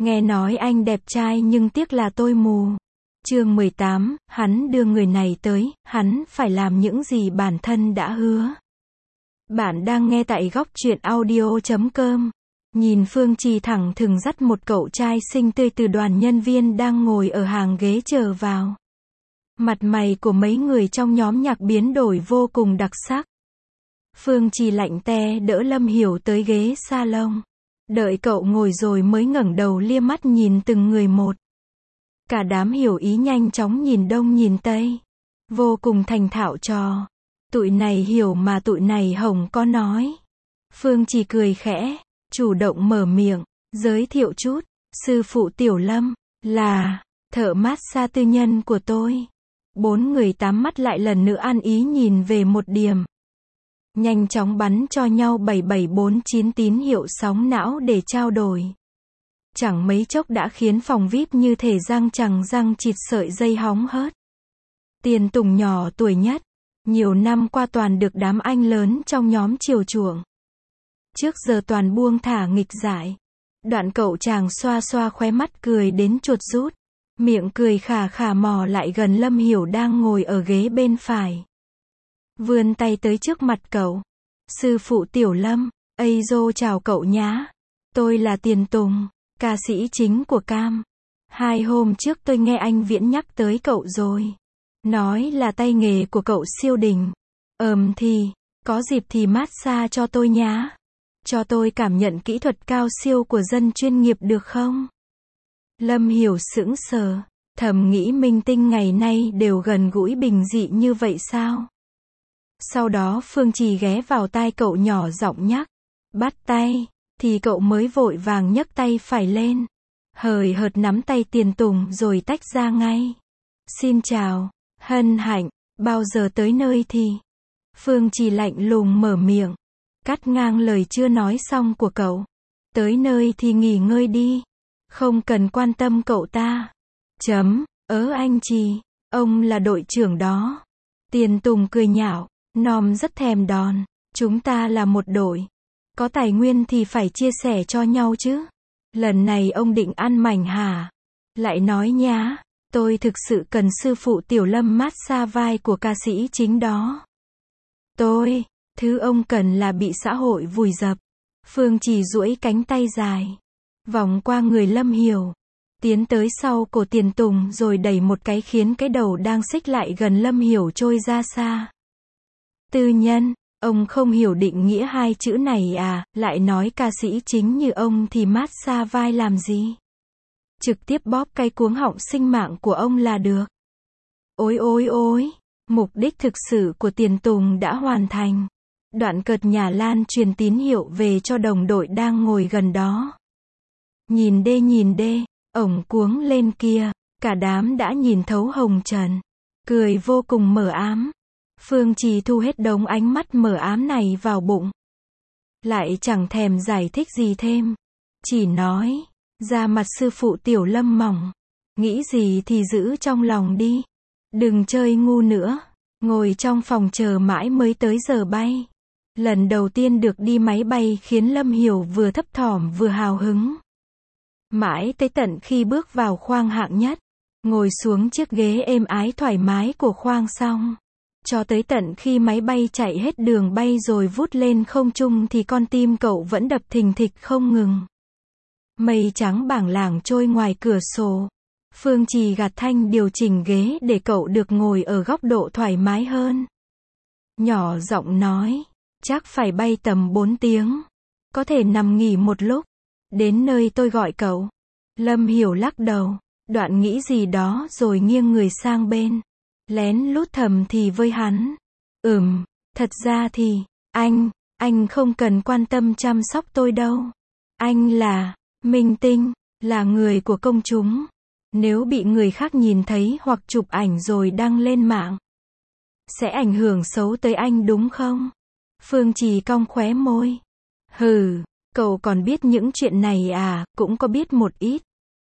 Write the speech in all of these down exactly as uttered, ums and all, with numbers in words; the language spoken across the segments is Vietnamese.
Nghe nói anh đẹp trai nhưng tiếc là tôi mù. Chương mười tám, hắn đưa người này tới, hắn phải làm những gì bản thân đã hứa. Bạn đang nghe tại góc truyện audio chấm com. Nhìn Phương Trì thẳng thừng dắt một cậu trai xinh tươi từ đoàn nhân viên đang ngồi ở hàng ghế chờ vào. Mặt mày của mấy người trong nhóm nhạc biến đổi vô cùng đặc sắc. Phương Trì lạnh te đỡ Lâm Hiểu tới ghế salon. Đợi cậu ngồi rồi mới ngẩng đầu lia mắt nhìn từng người một. Cả đám hiểu ý nhanh chóng nhìn đông nhìn tây. Vô cùng thành thạo trò. Tụi này hiểu mà tụi này hổng có nói. Phương Trì cười khẽ, chủ động mở miệng, giới thiệu chút. Sư phụ Tiểu Lâm, là thợ massage tư nhân của tôi. Bốn người tám mắt lại lần nữa ăn ý nhìn về một điểm. Nhanh chóng bắn cho nhau bảy bảy bốn chín tín hiệu sóng não để trao đổi. Chẳng mấy chốc đã khiến phòng vi ai pi như thể răng chằng răng chịt sợi dây hóng hớt. Tiền Tùng nhỏ tuổi nhất, nhiều năm qua toàn được đám anh lớn trong nhóm chiều chuộng. Trước giờ toàn buông thả nghịch dại. Đoạn cậu chàng xoa xoa khóe mắt cười đến chuột rút. Miệng cười khà khà mò lại gần Lâm Hiểu đang ngồi ở ghế bên phải. Vươn tay tới trước mặt cậu. Sư phụ Tiểu Lâm, ây dô chào cậu nhá. Tôi là Tiền Tùng, ca sĩ chính của Cam. Hai hôm trước tôi nghe anh Viễn nhắc tới cậu rồi. Nói là tay nghề của cậu siêu đỉnh. Ờm thì, có dịp thì massage cho tôi nhá. Cho tôi cảm nhận kỹ thuật cao siêu của dân chuyên nghiệp được không? Lâm Hiểu sững sờ, thầm nghĩ minh tinh ngày nay đều gần gũi bình dị như vậy sao? Sau đó Phương Trì ghé vào tai cậu nhỏ giọng nhắc. Bắt tay, thì cậu mới vội vàng nhấc tay phải lên. Hời hợt nắm tay Tiền Tùng rồi tách ra ngay. Xin chào, hân hạnh, bao giờ tới nơi thì? Phương Trì lạnh lùng mở miệng. Cắt ngang lời chưa nói xong của cậu. Tới nơi thì nghỉ ngơi đi. Không cần quan tâm cậu ta. Chấm, ớ anh Trì, ông là đội trưởng đó. Tiền Tùng cười nhạo, nom rất thèm đòn. Chúng ta là một đội. Có tài nguyên thì phải chia sẻ cho nhau chứ. Lần này ông định ăn mảnh hả? Lại nói nhá, tôi thực sự cần sư phụ Tiểu Lâm massage vai của ca sĩ chính đó. Tôi, thứ ông cần là bị xã hội vùi dập. Phương Trì duỗi cánh tay dài, vòng qua người Lâm Hiểu, tiến tới sau cổ Tiền Tùng rồi đẩy một cái khiến cái đầu đang xích lại gần Lâm Hiểu trôi ra xa. Tư nhân, ông không hiểu định nghĩa hai chữ này à, lại nói ca sĩ chính như ông thì massage vai làm gì? Trực tiếp bóp cái cuống họng sinh mạng của ông là được. Ôi ôi ôi, mục đích thực sự của Tiền Tùng đã hoàn thành. Đoạn cợt nhà lan truyền tín hiệu về cho đồng đội đang ngồi gần đó. Nhìn đê nhìn đê, ổng cuống lên kia, cả đám đã nhìn thấu hồng trần. Cười vô cùng mờ ám. Phương Trì thu hết đống ánh mắt mờ ám này vào bụng. Lại chẳng thèm giải thích gì thêm. Chỉ nói, ra mặt sư phụ Tiểu Lâm mỏng. Nghĩ gì thì giữ trong lòng đi. Đừng chơi ngu nữa. Ngồi trong phòng chờ mãi mới tới giờ bay. Lần đầu tiên được đi máy bay khiến Lâm Hiểu vừa thấp thỏm vừa hào hứng. Mãi tới tận khi bước vào khoang hạng nhất, ngồi xuống chiếc ghế êm ái thoải mái của khoang xong. Cho tới tận khi máy bay chạy hết đường bay rồi vút lên không trung thì con tim cậu vẫn đập thình thịch không ngừng. Mây trắng bảng lảng trôi ngoài cửa sổ. Phương Trì gạt thanh điều chỉnh ghế để cậu được ngồi ở góc độ thoải mái hơn. Nhỏ giọng nói, chắc phải bay tầm bốn tiếng. Có thể nằm nghỉ một lúc. Đến nơi tôi gọi cậu. Lâm Hiểu lắc đầu, đoạn nghĩ gì đó rồi nghiêng người sang bên. Lén lút thầm thì với hắn. Ừm, thật ra thì, anh, anh không cần quan tâm chăm sóc tôi đâu. Anh là, minh tinh, là người của công chúng. Nếu bị người khác nhìn thấy hoặc chụp ảnh rồi đăng lên mạng, sẽ ảnh hưởng xấu tới anh đúng không? Phương Trì cong khóe môi. Hừ, cậu còn biết những chuyện này à, cũng có biết một ít.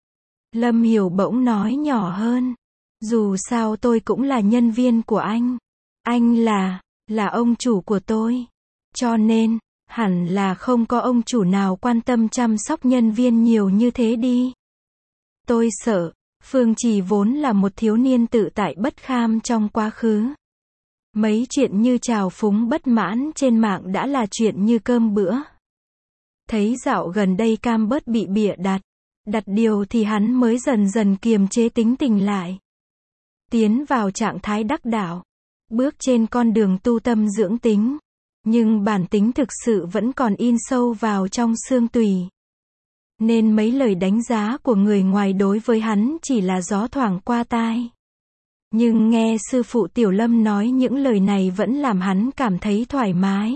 Lâm Hiểu bỗng nói nhỏ hơn. Dù sao tôi cũng là nhân viên của anh. Anh là, là ông chủ của tôi. Cho nên, hẳn là không có ông chủ nào quan tâm chăm sóc nhân viên nhiều như thế đi. Tôi sợ. Phương Trì vốn là một thiếu niên tự tại bất kham trong quá khứ. Mấy chuyện như trào phúng bất mãn trên mạng đã là chuyện như cơm bữa. Thấy dạo gần đây cam bớt bị bịa đặt, đặt điều thì hắn mới dần dần kiềm chế tính tình lại. Tiến vào trạng thái đắc đạo, bước trên con đường tu tâm dưỡng tính. Nhưng bản tính thực sự vẫn còn in sâu vào trong xương tủy. Nên mấy lời đánh giá của người ngoài đối với hắn chỉ là gió thoảng qua tai. Nhưng nghe sư phụ Tiểu Lâm nói những lời này vẫn làm hắn cảm thấy thoải mái.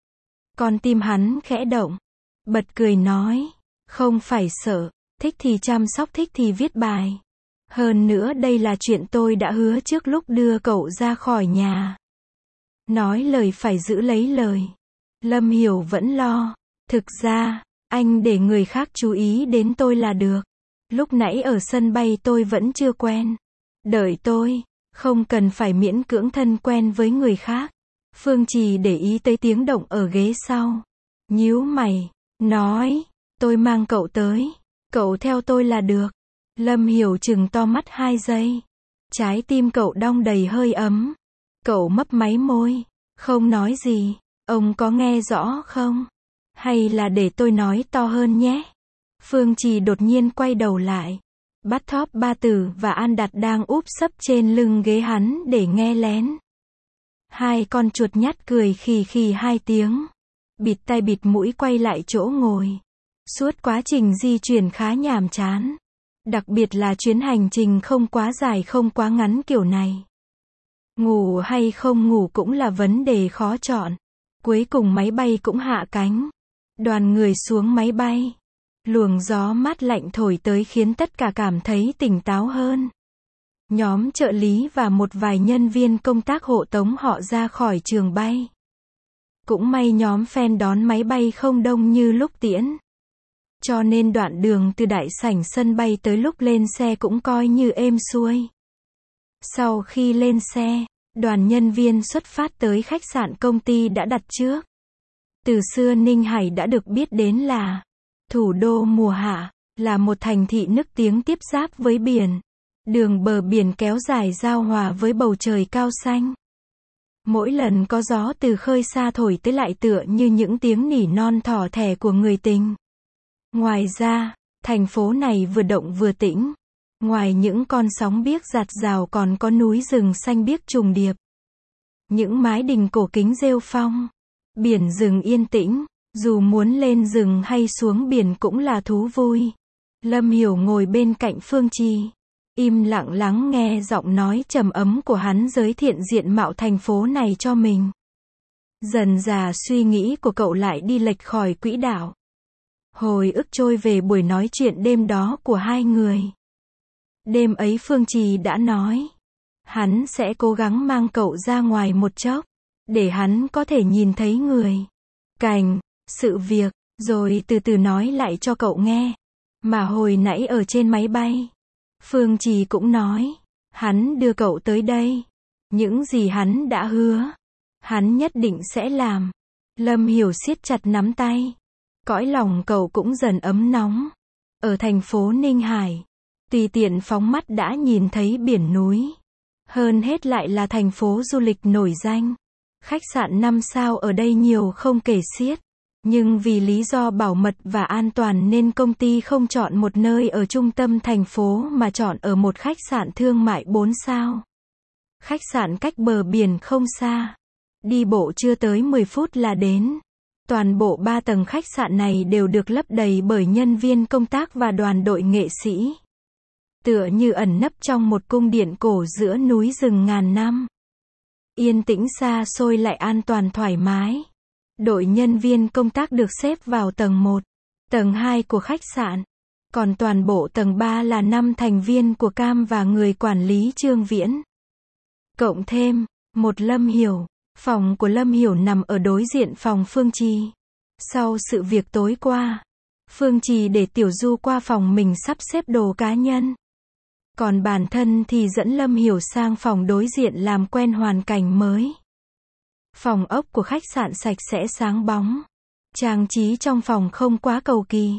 Con tim hắn khẽ động, bật cười nói, không phải sợ, thích thì chăm sóc, thích thì viết bài. Hơn nữa đây là chuyện tôi đã hứa trước lúc đưa cậu ra khỏi nhà. Nói lời phải giữ lấy lời. Lâm Hiểu vẫn lo, thực ra, anh để người khác chú ý đến tôi là được. Lúc nãy ở sân bay tôi vẫn chưa quen. Đợi tôi, không cần phải miễn cưỡng thân quen với người khác. Phương Trì để ý tới tiếng động ở ghế sau. Nhíu mày, nói, tôi mang cậu tới. Cậu theo tôi là được. Lâm Hiểu chừng to mắt hai giây. Trái tim cậu đong đầy hơi ấm. Cậu mấp máy môi, không nói gì. Ông có nghe rõ không? Hay là để tôi nói to hơn nhé? Phương Trì đột nhiên quay đầu lại. Bắt thóp Ba Tử và An Đạt đang úp sấp trên lưng ghế hắn để nghe lén. Hai con chuột nhắt cười khì khì hai tiếng. Bịt tai bịt mũi quay lại chỗ ngồi. Suốt quá trình di chuyển khá nhàm chán. Đặc biệt là chuyến hành trình không quá dài không quá ngắn kiểu này. Ngủ hay không ngủ cũng là vấn đề khó chọn. Cuối cùng máy bay cũng hạ cánh. Đoàn người xuống máy bay. Luồng gió mát lạnh thổi tới khiến tất cả cảm thấy tỉnh táo hơn. Nhóm trợ lý và một vài nhân viên công tác hộ tống họ ra khỏi trường bay. Cũng may nhóm fan đón máy bay không đông như lúc tiễn. Cho nên đoạn đường từ đại sảnh sân bay tới lúc lên xe cũng coi như êm xuôi. Sau khi lên xe, đoàn nhân viên xuất phát tới khách sạn công ty đã đặt trước. Từ xưa Ninh Hải đã được biết đến là thủ đô mùa hạ, là một thành thị nức tiếng tiếp giáp với biển. Đường bờ biển kéo dài giao hòa với bầu trời cao xanh. Mỗi lần có gió từ khơi xa thổi tới lại tựa như những tiếng nỉ non thỏ thẻ của người tình. Ngoài ra, thành phố này vừa động vừa tĩnh. Ngoài những con sóng biếc giạt rào còn có núi rừng xanh biếc trùng điệp. Những mái đình cổ kính rêu phong. Biển rừng yên tĩnh, dù muốn lên rừng hay xuống biển cũng là thú vui. Lâm Hiểu ngồi bên cạnh Phương Trì, im lặng lắng nghe giọng nói trầm ấm của hắn giới thiệu diện mạo thành phố này cho mình. Dần dà suy nghĩ của cậu lại đi lệch khỏi quỹ đạo. Hồi ức trôi về buổi nói chuyện đêm đó của hai người. Đêm ấy Phương Trì đã nói, hắn sẽ cố gắng mang cậu ra ngoài một chốc, để hắn có thể nhìn thấy người, cảnh, sự việc, rồi từ từ nói lại cho cậu nghe. Mà hồi nãy ở trên máy bay, Phương Trì cũng nói, hắn đưa cậu tới đây. Những gì hắn đã hứa, hắn nhất định sẽ làm. Lâm Hiểu siết chặt nắm tay. Cõi lòng cậu cũng dần ấm nóng. Ở thành phố Ninh Hải, tùy tiện phóng mắt đã nhìn thấy biển núi. Hơn hết lại là thành phố du lịch nổi danh. Khách sạn năm sao ở đây nhiều không kể xiết. Nhưng vì lý do bảo mật và an toàn nên công ty không chọn một nơi ở trung tâm thành phố mà chọn ở một khách sạn thương mại bốn sao. Khách sạn cách bờ biển không xa. Đi bộ chưa tới mười phút là đến. Toàn bộ ba tầng khách sạn này đều được lấp đầy bởi nhân viên công tác và đoàn đội nghệ sĩ. Tựa như ẩn nấp trong một cung điện cổ giữa núi rừng ngàn năm. Yên tĩnh xa xôi lại an toàn thoải mái. Đội nhân viên công tác được xếp vào tầng một, tầng hai của khách sạn. Còn toàn bộ tầng ba là năm thành viên của Cam và người quản lý Trương Viễn. Cộng thêm, một Lâm Hiểu. Phòng của Lâm Hiểu nằm ở đối diện phòng Phương Trì. Sau sự việc tối qua, Phương Trì để Tiểu Du qua phòng mình sắp xếp đồ cá nhân. Còn bản thân thì dẫn Lâm Hiểu sang phòng đối diện làm quen hoàn cảnh mới. Phòng ốc của khách sạn sạch sẽ sáng bóng. Trang trí trong phòng không quá cầu kỳ.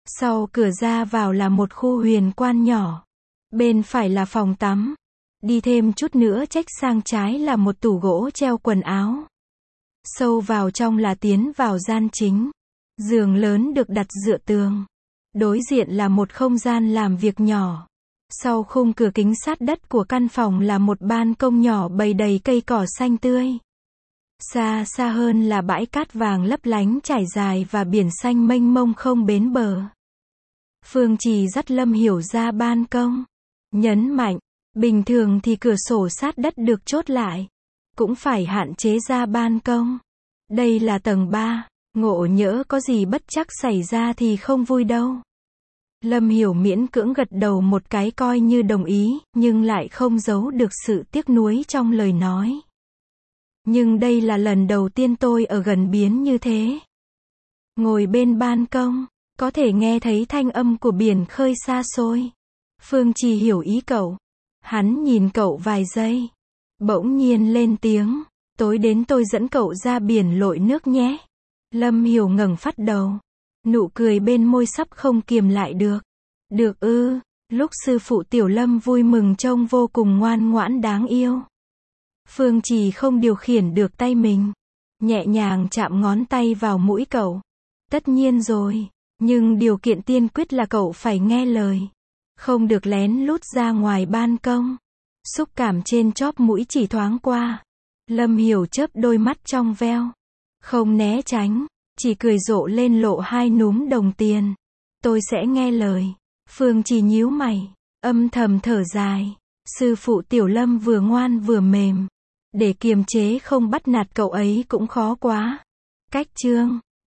Sau cửa ra vào là một khu huyền quan nhỏ. Bên phải là phòng tắm. Đi thêm chút nữa chếch sang trái là một tủ gỗ treo quần áo. Sâu vào trong là tiến vào gian chính. Giường lớn được đặt dựa tường. Đối diện là một không gian làm việc nhỏ. Sau khung cửa kính sát đất của căn phòng là một ban công nhỏ bày đầy cây cỏ xanh tươi. Xa xa hơn là bãi cát vàng lấp lánh trải dài và biển xanh mênh mông không bến bờ. Phương Trì dắt Lâm Hiểu ra ban công. Nhấn mạnh, bình thường thì cửa sổ sát đất được chốt lại. Cũng phải hạn chế ra ban công. Đây là tầng ba, ngộ nhỡ có gì bất trắc xảy ra thì không vui đâu. Lâm Hiểu miễn cưỡng gật đầu một cái coi như đồng ý, nhưng lại không giấu được sự tiếc nuối trong lời nói. Nhưng đây là lần đầu tiên tôi ở gần biển như thế. Ngồi bên ban công, có thể nghe thấy thanh âm của biển khơi xa xôi. Phương Trì hiểu ý cậu. Hắn nhìn cậu vài giây. Bỗng nhiên lên tiếng. Tối đến tôi dẫn cậu ra biển lội nước nhé. Lâm Hiểu ngẩng phát đầu. Nụ cười bên môi sắp không kiềm lại được. Được ư, lúc sư phụ Tiểu Lâm vui mừng trông vô cùng ngoan ngoãn đáng yêu. Phương Trì không điều khiển được tay mình. Nhẹ nhàng chạm ngón tay vào mũi cậu. Tất nhiên rồi, nhưng điều kiện tiên quyết là cậu phải nghe lời. Không được lén lút ra ngoài ban công. Xúc cảm trên chóp mũi chỉ thoáng qua. Lâm Hiểu chớp đôi mắt trong veo. Không né tránh, chỉ cười rộ lên lộ hai núm đồng tiền. Tôi sẽ nghe lời. Phương Trì nhíu mày, âm thầm thở dài. Sư phụ Tiểu Lâm vừa ngoan vừa mềm. Để kiềm chế không bắt nạt cậu ấy cũng khó quá. Cách chương